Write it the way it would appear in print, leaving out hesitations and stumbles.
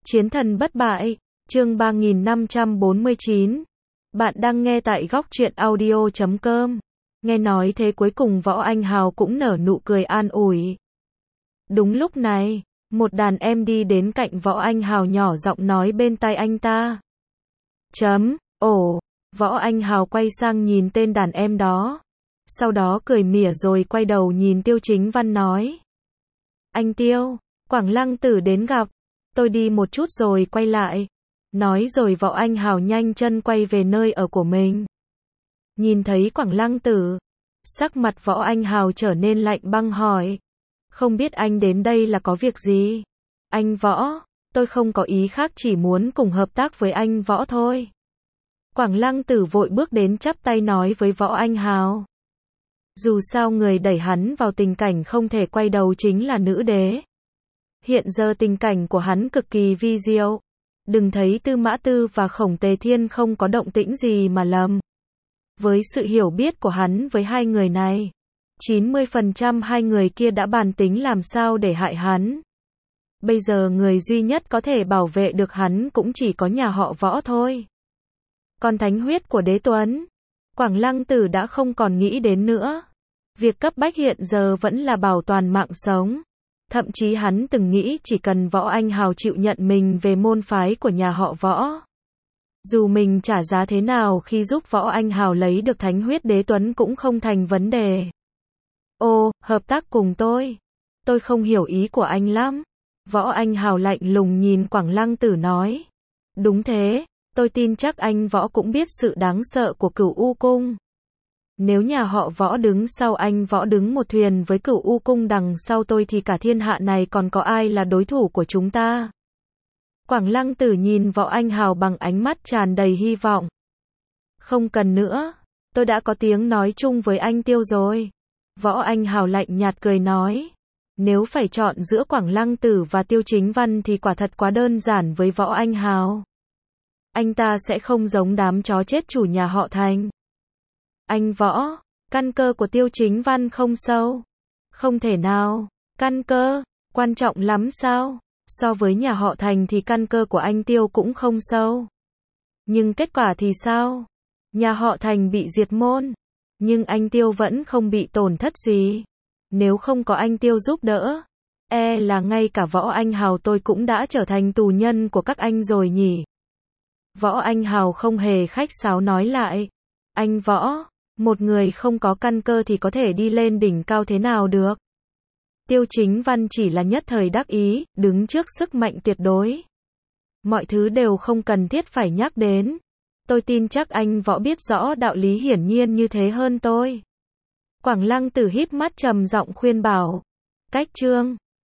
Chiến thần bất bại, chương 3549. Bạn đang nghe tại góc truyện audio.com. Nghe nói thế cuối cùng Võ Anh Hào cũng nở nụ cười an ủi. Đúng lúc này, một đàn em đi đến cạnh Võ Anh Hào nhỏ giọng nói bên tai anh ta. Ồ, Võ Anh Hào quay sang nhìn tên đàn em đó. Sau đó cười mỉa rồi quay đầu nhìn Tiêu Chính Văn nói. Anh Tiêu, Quảng Lăng Tử đến gặp. Tôi đi một chút rồi quay lại. Nói rồi Võ Anh Hào nhanh chân quay về nơi ở của mình. Nhìn thấy Quảng Lăng Tử, sắc mặt Võ Anh Hào trở nên lạnh băng hỏi. Không biết anh đến đây là có việc gì? Anh Võ, tôi không có ý khác, chỉ muốn cùng hợp tác với anh Võ thôi. Quảng Lăng Tử vội bước đến chắp tay nói với Võ Anh Hào. Dù sao người đẩy hắn vào tình cảnh không thể quay đầu chính là nữ đế. Hiện giờ tình cảnh của hắn cực kỳ vi diệu. Đừng thấy Tư Mã Tư và Khổng Tề Thiên không có động tĩnh gì mà lầm. Với sự hiểu biết của hắn với hai người này, 90% hai người kia đã bàn tính làm sao để hại hắn. Bây giờ người duy nhất có thể bảo vệ được hắn cũng chỉ có nhà họ Võ thôi. Còn thánh huyết của Đế Tuấn, Quảng Lăng Tử đã không còn nghĩ đến nữa. Việc cấp bách hiện giờ vẫn là bảo toàn mạng sống. Thậm chí hắn từng nghĩ chỉ cần Võ Anh Hào chịu nhận mình về môn phái của nhà họ Võ. Dù mình trả giá thế nào khi giúp Võ Anh Hào lấy được thánh huyết Đế Tuấn cũng không thành vấn đề. Ô, hợp tác cùng tôi không hiểu ý của anh lắm. Võ Anh Hào lạnh lùng nhìn Quảng Lăng Tử nói. Đúng thế, tôi tin chắc anh Võ cũng biết sự đáng sợ của Cửu U Cung. Nếu nhà họ Võ đứng sau anh Võ đứng một thuyền với Cửu U Cung đằng sau tôi thì cả thiên hạ này còn có ai là đối thủ của chúng ta? Quảng Lăng Tử nhìn Võ Anh Hào bằng ánh mắt tràn đầy hy vọng. Không cần nữa, tôi đã có tiếng nói chung với anh Tiêu rồi. Võ Anh Hào lạnh nhạt cười nói. Nếu phải chọn giữa Quảng Lăng Tử và Tiêu Chính Văn thì quả thật quá đơn giản với Võ Anh Hào. Anh ta sẽ không giống đám chó chết chủ nhà họ Thành. Anh Võ, căn cơ của Tiêu Chính Văn không sâu. Không thể nào, căn cơ, quan trọng lắm sao? So với nhà họ Thành thì căn cơ của anh Tiêu cũng không sâu. Nhưng kết quả thì sao? Nhà họ Thành bị diệt môn, nhưng anh Tiêu vẫn không bị tổn thất gì. Nếu không có anh Tiêu giúp đỡ, là ngay cả Võ Anh Hào tôi cũng đã trở thành tù nhân của các anh rồi nhỉ? Võ Anh Hào không hề khách sáo nói lại. Anh Võ, một người không có căn cơ thì có thể đi lên đỉnh cao thế nào được? Tiêu Chính Văn chỉ là nhất thời đắc ý, đứng trước sức mạnh tuyệt đối. Mọi thứ đều không cần thiết phải nhắc đến. Tôi tin chắc anh Võ biết rõ đạo lý hiển nhiên như thế hơn tôi. Quảng Lăng Tử híp mắt trầm giọng khuyên bảo. Cách chương